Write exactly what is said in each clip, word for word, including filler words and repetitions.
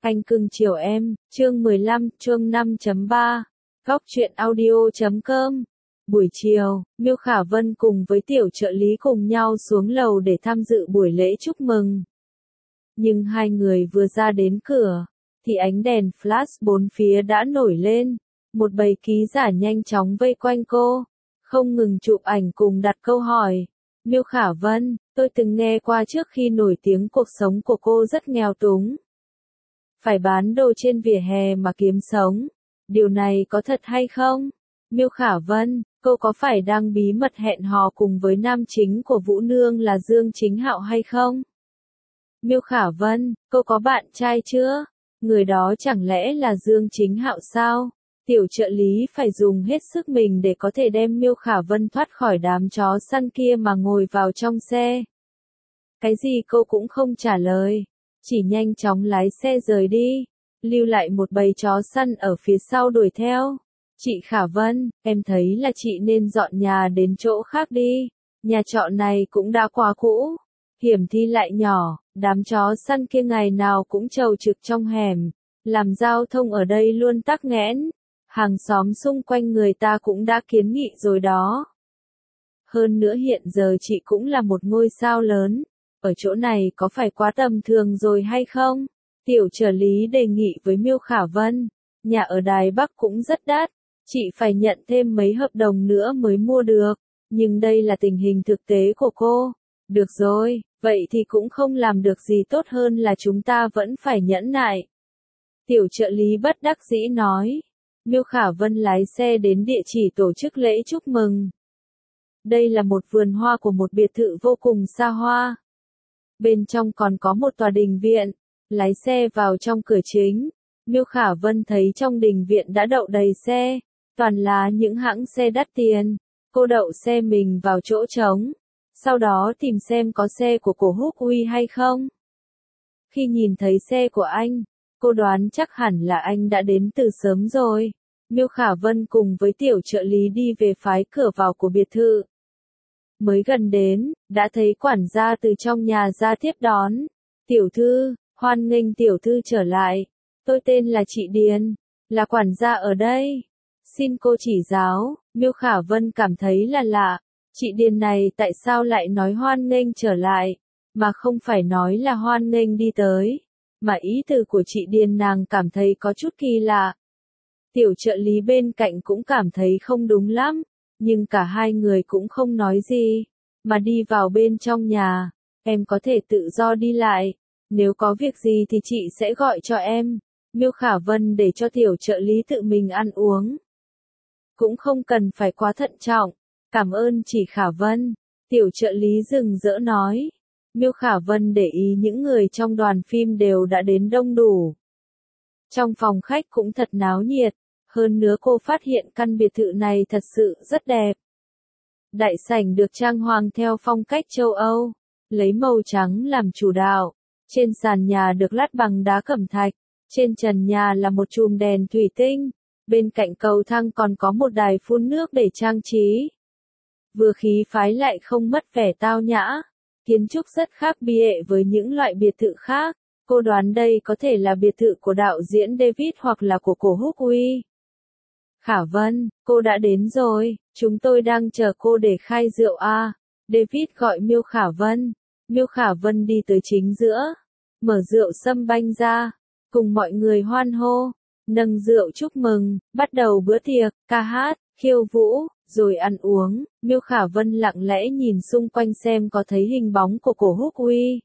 Anh cưng chiều em, chương mười lăm, chương năm chấm ba, góc truyện audio chấm com. Buổi chiều, Miêu Khả Vân cùng với tiểu trợ lý cùng nhau xuống lầu để tham dự buổi lễ chúc mừng. Nhưng hai người vừa ra đến cửa, thì ánh đèn flash bốn phía đã nổi lên. Một bầy ký giả nhanh chóng vây quanh cô, không ngừng chụp ảnh cùng đặt câu hỏi. Miêu Khả Vân, tôi từng nghe qua trước khi nổi tiếng cuộc sống của cô rất nghèo túng. Phải bán đồ trên vỉa hè mà kiếm sống. Điều này có thật hay không? Miêu Khả Vân, cô có phải đang bí mật hẹn hò cùng với nam chính của Vũ Nương là Dương Chính Hạo hay không? Miêu Khả Vân, cô có bạn trai chưa? Người đó chẳng lẽ là Dương Chính Hạo sao? Tiểu trợ lý phải dùng hết sức mình để có thể đem Miêu Khả Vân thoát khỏi đám chó săn kia mà ngồi vào trong xe. Cái gì cô cũng không trả lời, chỉ nhanh chóng lái xe rời đi, lưu lại một bầy chó săn ở phía sau đuổi theo. Chị Khả Vân, em thấy là chị nên dọn nhà đến chỗ khác đi, nhà trọ này cũng đã quá cũ, hiểm thi lại nhỏ, đám chó săn kia ngày nào cũng trầu trực trong hẻm, làm giao thông ở đây luôn tắc nghẽn. Hàng xóm xung quanh người ta cũng đã kiến nghị rồi đó. Hơn nữa hiện giờ chị cũng là một ngôi sao lớn, ở chỗ này có phải quá tầm thường rồi hay không? Tiểu trợ lý đề nghị với Miêu Khả Vân, nhà ở Đài Bắc cũng rất đắt, chị phải nhận thêm mấy hợp đồng nữa mới mua được, nhưng đây là tình hình thực tế của cô. Được rồi, vậy thì cũng không làm được gì tốt hơn là chúng ta vẫn phải nhẫn nại. Tiểu trợ lý bất đắc dĩ nói. Miêu Khả Vân lái xe đến địa chỉ tổ chức lễ chúc mừng. Đây là một vườn hoa của một biệt thự vô cùng xa hoa. Bên trong còn có một tòa đình viện. Lái xe vào trong cửa chính, Miêu Khả Vân thấy trong đình viện đã đậu đầy xe, toàn là những hãng xe đắt tiền. Cô đậu xe mình vào chỗ trống, sau đó tìm xem có xe của Cổ Húc Uy hay không. Khi nhìn thấy xe của anh, cô đoán chắc hẳn là anh đã đến từ sớm rồi. Miêu Khả Vân cùng với tiểu trợ lý đi về phái cửa vào của biệt thự. Mới gần đến, đã thấy quản gia từ trong nhà ra tiếp đón. Tiểu thư, hoan nghênh tiểu thư trở lại. Tôi tên là chị Điền, là quản gia ở đây. Xin cô chỉ giáo. Miêu Khả Vân cảm thấy là lạ. Chị Điền này tại sao lại nói hoan nghênh trở lại, mà không phải nói là hoan nghênh đi tới. Mà ý từ của chị Điền nàng cảm thấy có chút kỳ lạ. Tiểu trợ lý bên cạnh cũng cảm thấy không đúng lắm, nhưng cả hai người cũng không nói gì, mà đi vào bên trong nhà. Em có thể tự do đi lại, nếu có việc gì thì chị sẽ gọi cho em. Miêu Khả Vân để cho tiểu trợ lý tự mình ăn uống. Cũng không cần phải quá thận trọng, cảm ơn chị Khả Vân. Tiểu trợ lý rừng rỡ nói. Miêu Khả Vân để ý những người trong đoàn phim đều đã đến đông đủ. Trong phòng khách cũng thật náo nhiệt, hơn nữa cô phát hiện căn biệt thự này thật sự rất đẹp. Đại sảnh được trang hoàng theo phong cách châu Âu, lấy màu trắng làm chủ đạo. Trên sàn nhà được lát bằng đá cẩm thạch, trên trần nhà là một chùm đèn thủy tinh, bên cạnh cầu thang còn có một đài phun nước để trang trí. Vừa khí phái lại không mất vẻ tao nhã, kiến trúc rất khác biệt với những loại biệt thự khác. Cô đoán đây có thể là biệt thự của đạo diễn David hoặc là của Cổ Húc Uy. Khả Vân, cô đã đến rồi, chúng tôi đang chờ cô để khai rượu à. David gọi Miêu Khả Vân. Miêu Khả Vân đi tới chính giữa, mở rượu sâm banh ra, cùng mọi người hoan hô, nâng rượu chúc mừng, bắt đầu bữa tiệc, ca hát, khiêu vũ, rồi ăn uống. Miêu Khả Vân lặng lẽ nhìn xung quanh xem có thấy hình bóng của Cổ Húc Uy.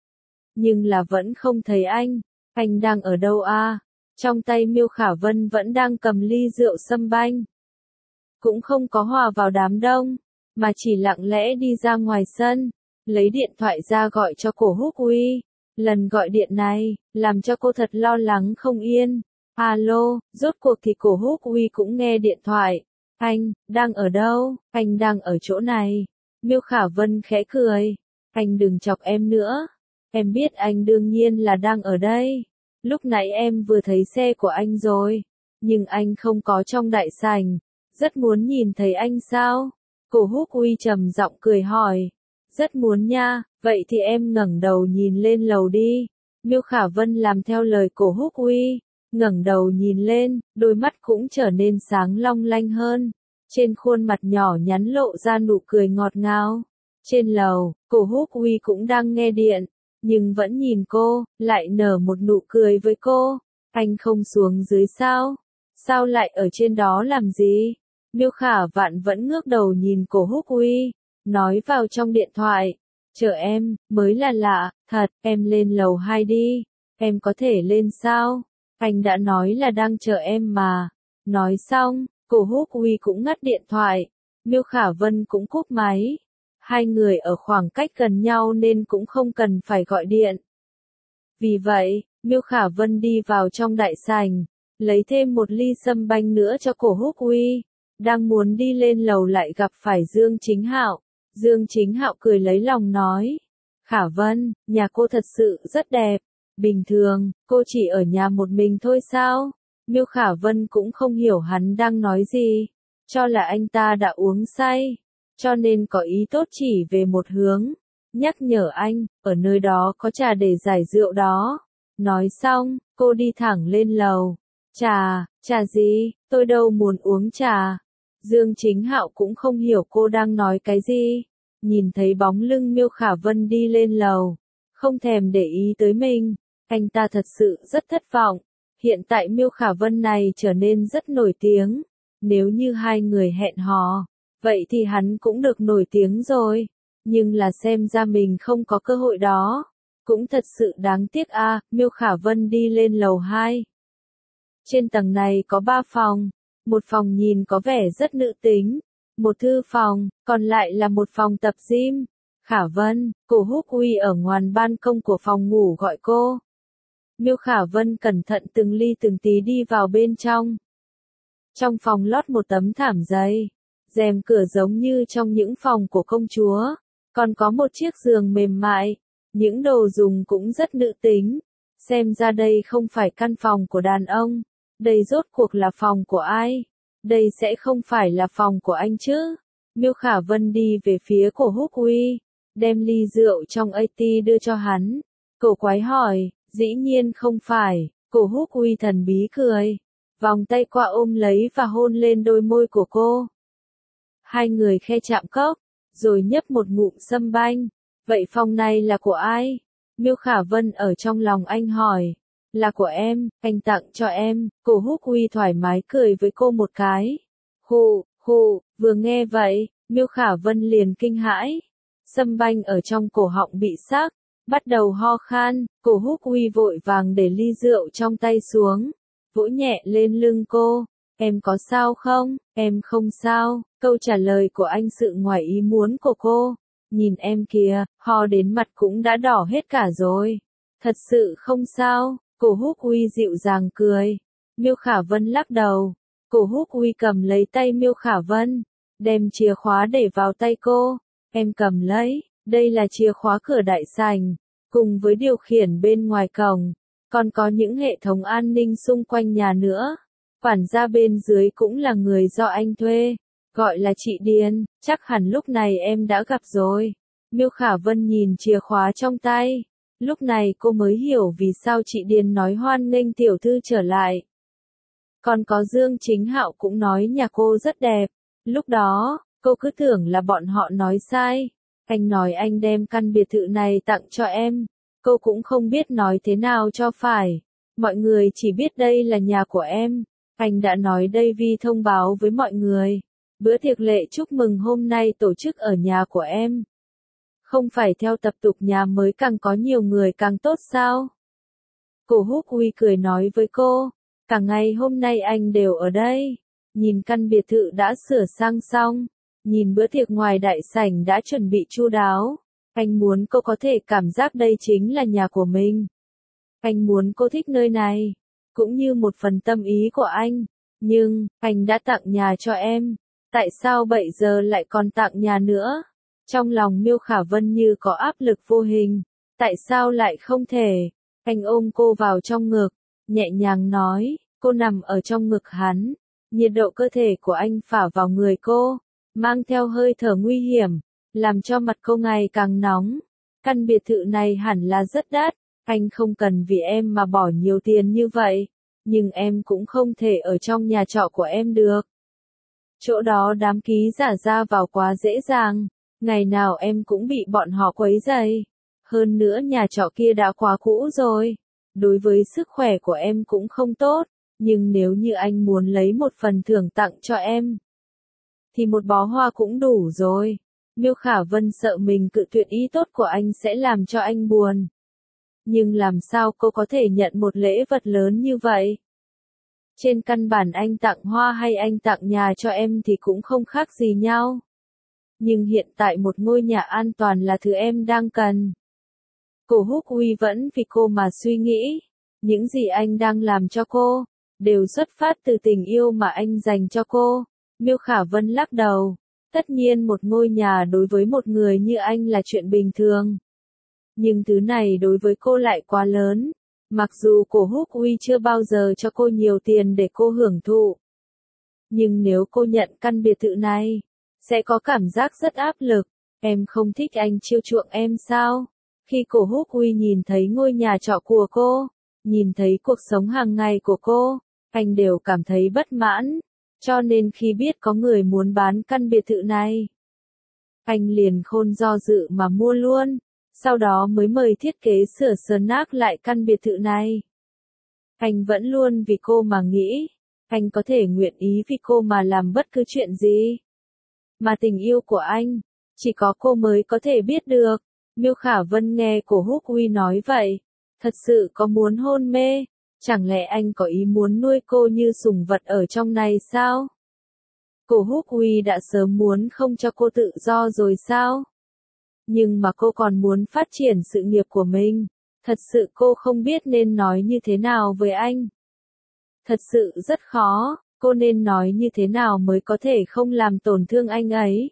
Nhưng là vẫn không thấy anh, anh đang ở đâu à? Trong tay Miêu Khả Vân vẫn đang cầm ly rượu sâm banh. Cũng không có hòa vào đám đông, mà chỉ lặng lẽ đi ra ngoài sân, lấy điện thoại ra gọi cho Cổ Húc Uy. Lần gọi điện này, làm cho cô thật lo lắng không yên. Alo, rốt cuộc thì Cổ Húc Uy cũng nghe điện thoại. Anh, đang ở đâu? Anh đang ở chỗ này. Miêu Khả Vân khẽ cười. Anh đừng chọc em nữa. Em biết anh đương nhiên là đang ở đây. Lúc nãy em vừa thấy xe của anh rồi, nhưng anh không có trong đại sảnh. Rất muốn nhìn thấy anh sao? Cổ Húc Uy trầm giọng cười hỏi. Rất muốn nha, vậy thì em ngẩng đầu nhìn lên lầu đi. Miêu Khả Vân làm theo lời Cổ Húc Uy, ngẩng đầu nhìn lên, đôi mắt cũng trở nên sáng long lanh hơn. Trên khuôn mặt nhỏ nhắn lộ ra nụ cười ngọt ngào. Trên lầu, Cổ Húc Uy cũng đang nghe điện, nhưng vẫn nhìn cô, lại nở một nụ cười với cô. Anh không xuống dưới sao? Sao lại ở trên đó làm gì? Miêu Khả Vạn vẫn ngước đầu nhìn Cổ Húc Uy, nói vào trong điện thoại. Chờ em, mới là lạ, thật, em lên lầu hai đi. Em có thể lên sao? Anh đã nói là đang chờ em mà. Nói xong, Cổ Húc Uy cũng ngắt điện thoại. Miêu Khả Vân cũng cúp máy. Hai người ở khoảng cách gần nhau nên cũng không cần phải gọi điện. Vì vậy, Miêu Khả Vân đi vào trong đại sảnh, lấy thêm một ly sâm banh nữa cho Cổ Húc Uy. Đang muốn đi lên lầu lại gặp phải Dương Chính Hạo. Dương Chính Hạo cười lấy lòng nói. Khả Vân, nhà cô thật sự rất đẹp. Bình thường, cô chỉ ở nhà một mình thôi sao? Miêu Khả Vân cũng không hiểu hắn đang nói gì. Cho là anh ta đã uống say. Cho nên có ý tốt chỉ về một hướng. Nhắc nhở anh, ở nơi đó có trà để giải rượu đó. Nói xong, cô đi thẳng lên lầu. Trà, trà gì, tôi đâu muốn uống trà. Dương Chính Hạo cũng không hiểu cô đang nói cái gì. Nhìn thấy bóng lưng Miêu Khả Vân đi lên lầu, không thèm để ý tới mình. Anh ta thật sự rất thất vọng. Hiện tại Miêu Khả Vân này trở nên rất nổi tiếng. Nếu như hai người hẹn hò, vậy thì hắn cũng được nổi tiếng rồi. Nhưng là xem ra mình không có cơ hội đó. Cũng thật sự đáng tiếc a. À, Miêu Khả Vân đi lên lầu hai. Trên tầng này có ba phòng. Một phòng nhìn có vẻ rất nữ tính. Một thư phòng, còn lại là một phòng tập gym. Khả Vân, Cổ Húc Uy ở ngoài ban công của phòng ngủ gọi cô. Miêu Khả Vân cẩn thận từng ly từng tí đi vào bên trong. Trong phòng lót một tấm thảm dày. Rèm cửa giống như trong những phòng của công chúa. Còn có một chiếc giường mềm mại. Những đồ dùng cũng rất nữ tính. Xem ra đây không phải căn phòng của đàn ông. Đây rốt cuộc là phòng của ai? Đây sẽ không phải là phòng của anh chứ? Miêu Khả Vân đi về phía Cổ Húc Uy, đem ly rượu trong a tê đưa cho hắn. Cổ quái hỏi, dĩ nhiên không phải. Cổ Húc Uy thần bí cười, vòng tay qua ôm lấy và hôn lên đôi môi của cô. Hai người khe chạm cốc, rồi nhấp một ngụm sâm banh. Vậy phòng này là của ai? Miêu Khả Vân ở trong lòng anh hỏi. Là của em, anh tặng cho em. Cổ Húc Uy thoải mái cười với cô một cái. Hù, hù, vừa nghe vậy, Miêu Khả Vân liền kinh hãi. Sâm banh ở trong cổ họng bị sắc, bắt đầu ho khan. Cổ Húc Uy vội vàng để ly rượu trong tay xuống, vỗ nhẹ lên lưng cô. Em có sao không? Em không sao. Câu trả lời của anh sự ngoài ý muốn của cô. Nhìn em kìa, ho đến mặt cũng đã đỏ hết cả rồi. Thật sự không sao. Cổ Húc Uy dịu dàng cười. Miêu Khả Vân lắc đầu. Cổ Húc Uy cầm lấy tay Miêu Khả Vân, đem chìa khóa để vào tay cô. Em cầm lấy, đây là chìa khóa cửa đại sảnh, cùng với điều khiển bên ngoài cổng, còn có những hệ thống an ninh xung quanh nhà nữa. Quản gia bên dưới cũng là người do anh thuê, gọi là chị Điền, chắc hẳn lúc này em đã gặp rồi. Miêu Khả Vân nhìn chìa khóa trong tay. Lúc này cô mới hiểu vì sao chị Điền nói hoan nghênh tiểu thư trở lại. Còn có Dương Chính Hạo cũng nói nhà cô rất đẹp. Lúc đó, cô cứ tưởng là bọn họ nói sai. Anh nói anh đem căn biệt thự này tặng cho em. Cô cũng không biết nói thế nào cho phải. Mọi người chỉ biết đây là nhà của em. Anh đã nói đây vì thông báo với mọi người. Bữa tiệc lệ chúc mừng hôm nay tổ chức ở nhà của em. Không phải theo tập tục nhà mới càng có nhiều người càng tốt sao? Cổ Húc Uy cười nói với cô. Cả ngày hôm nay anh đều ở đây. Nhìn căn biệt thự đã sửa sang xong. Nhìn bữa tiệc ngoài đại sảnh đã chuẩn bị chu đáo. Anh muốn cô có thể cảm giác đây chính là nhà của mình. Anh muốn cô thích nơi này. Cũng như một phần tâm ý của anh. Nhưng, anh đã tặng nhà cho em. Tại sao bây giờ lại còn tặng nhà nữa? Trong lòng Miêu Khả Vân như có áp lực vô hình. Tại sao lại không thể? Anh ôm cô vào trong ngực, nhẹ nhàng nói, cô nằm ở trong ngực hắn. Nhiệt độ cơ thể của anh phả vào người cô, mang theo hơi thở nguy hiểm, làm cho mặt cô ngày càng nóng. Căn biệt thự này hẳn là rất đắt, Anh không cần vì em mà bỏ nhiều tiền như vậy, nhưng em cũng không thể ở trong nhà trọ của em được. Chỗ đó đám ký giả ra vào quá dễ dàng, ngày nào em cũng bị bọn họ quấy rầy. Hơn nữa nhà trọ kia đã quá cũ rồi, đối với sức khỏe của em cũng không tốt, nhưng nếu như anh muốn lấy một phần thưởng tặng cho em, thì một bó hoa cũng đủ rồi. Miêu Khả Vân sợ mình cự tuyệt ý tốt của anh sẽ làm cho anh buồn. Nhưng làm sao cô có thể nhận một lễ vật lớn như vậy? Trên căn bản anh tặng hoa hay anh tặng nhà cho em thì cũng không khác gì nhau. Nhưng hiện tại một ngôi nhà an toàn là thứ em đang cần. Cổ Húc Uy vẫn vì cô mà suy nghĩ. Những gì anh đang làm cho cô, đều xuất phát từ tình yêu mà anh dành cho cô. Miêu Khả Vân lắc đầu. Tất nhiên một ngôi nhà đối với một người như anh là chuyện bình thường. Nhưng thứ này đối với cô lại quá lớn. Mặc dù Cổ Húc Uy chưa bao giờ cho cô nhiều tiền để cô hưởng thụ. Nhưng nếu cô nhận căn biệt thự này, sẽ có cảm giác rất áp lực. Em không thích anh chiêu chuộng em sao? Khi Cổ Húc Uy nhìn thấy ngôi nhà trọ của cô, nhìn thấy cuộc sống hàng ngày của cô, anh đều cảm thấy bất mãn. Cho nên khi biết có người muốn bán căn biệt thự này, anh liền khôn do dự mà mua luôn. Sau đó mới mời thiết kế sửa sơn nát lại căn biệt thự này. Anh vẫn luôn vì cô mà nghĩ, anh có thể nguyện ý vì cô mà làm bất cứ chuyện gì. Mà tình yêu của anh, chỉ có cô mới có thể biết được. Miêu Khả Vân nghe Cổ Húc Uy nói vậy, thật sự có muốn hôn mê, chẳng lẽ anh có ý muốn nuôi cô như sủng vật ở trong này sao? Cổ Húc Uy đã sớm muốn không cho cô tự do rồi sao? Nhưng mà cô còn muốn phát triển sự nghiệp của mình. Thật sự cô không biết nên nói như thế nào với anh. Thật sự rất khó, cô nên nói như thế nào mới có thể không làm tổn thương anh ấy.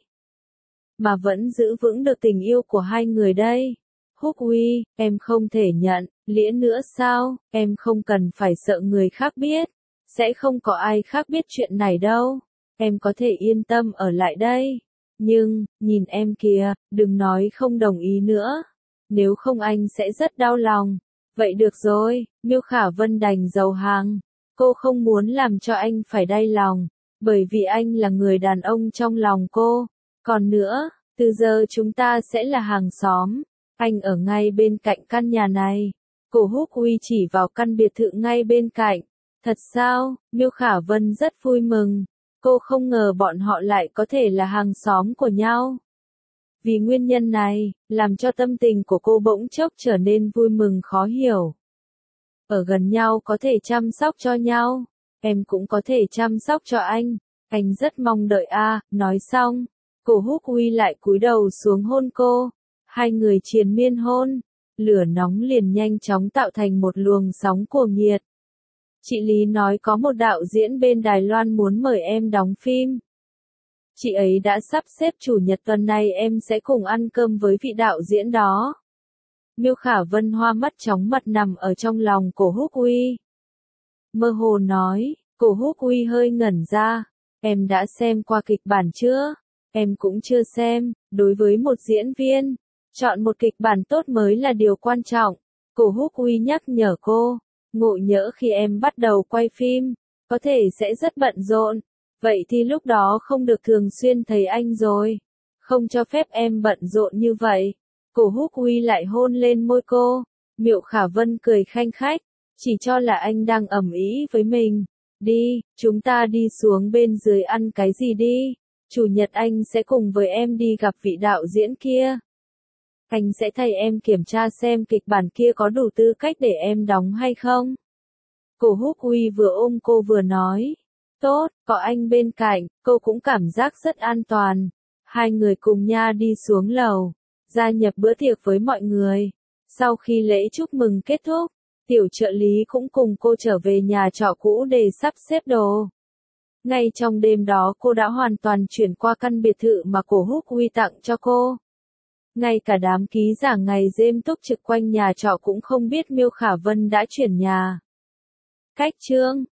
Mà vẫn giữ vững được tình yêu của hai người đây. Húc Uy, em không thể nhận, lĩa nữa sao, em không cần phải sợ người khác biết. Sẽ không có ai khác biết chuyện này đâu. Em có thể yên tâm ở lại đây. Nhưng, nhìn em kìa, đừng nói không đồng ý nữa. Nếu không anh sẽ rất đau lòng. Vậy được rồi, Miêu Khả Vân đành giàu hàng. Cô không muốn làm cho anh phải đau lòng. Bởi vì anh là người đàn ông trong lòng cô. Còn nữa, từ giờ chúng ta sẽ là hàng xóm. Anh ở ngay bên cạnh căn nhà này. Cổ Húc Uy chỉ vào căn biệt thự ngay bên cạnh. Thật sao? Miêu Khả Vân rất vui mừng. Cô không ngờ bọn họ lại có thể là hàng xóm của nhau. Vì nguyên nhân này, làm cho tâm tình của cô bỗng chốc trở nên vui mừng khó hiểu. Ở gần nhau có thể chăm sóc cho nhau, em cũng có thể chăm sóc cho anh, anh rất mong đợi a. Nói xong, Cổ Húc Uy lại cúi đầu xuống hôn cô, hai người triền miên hôn, lửa nóng liền nhanh chóng tạo thành một luồng sóng cuồng nhiệt. Chị Lý nói có một đạo diễn bên Đài Loan muốn mời em đóng phim. Chị ấy đã sắp xếp chủ nhật tuần này em sẽ cùng ăn cơm với vị đạo diễn đó. Miêu Khả Vân hoa mắt chóng mặt nằm ở trong lòng Cổ Húc Uy. Mơ hồ nói, Cổ Húc Uy hơi ngẩn ra. Em đã xem qua kịch bản chưa? Em cũng chưa xem, đối với một diễn viên, chọn một kịch bản tốt mới là điều quan trọng. Cổ Húc Uy nhắc nhở cô, ngộ nhỡ khi em bắt đầu quay phim, có thể sẽ rất bận rộn. Vậy thì lúc đó không được thường xuyên thấy anh rồi. Không cho phép em bận rộn như vậy. Cổ Húc Uy lại hôn lên môi cô. Miêu Khả Vân cười khanh khách. Chỉ cho là anh đang ầm ĩ với mình. Đi, chúng ta đi xuống bên dưới ăn cái gì đi. Chủ nhật anh sẽ cùng với em đi gặp vị đạo diễn kia. Anh sẽ thay em kiểm tra xem kịch bản kia có đủ tư cách để em đóng hay không. Cổ Húc Uy vừa ôm cô vừa nói. Tốt, có anh bên cạnh, cô cũng cảm giác rất an toàn. Hai người cùng nha đi xuống lầu, gia nhập bữa tiệc với mọi người. Sau khi lễ chúc mừng kết thúc, tiểu trợ lý cũng cùng cô trở về nhà trọ cũ để sắp xếp đồ. Ngay trong đêm đó cô đã hoàn toàn chuyển qua căn biệt thự mà Cổ Húc Uy tặng cho cô. Ngay cả đám ký giả ngày đêm túc trực quanh nhà trọ cũng không biết Miêu Khả Vân đã chuyển nhà. Cách chương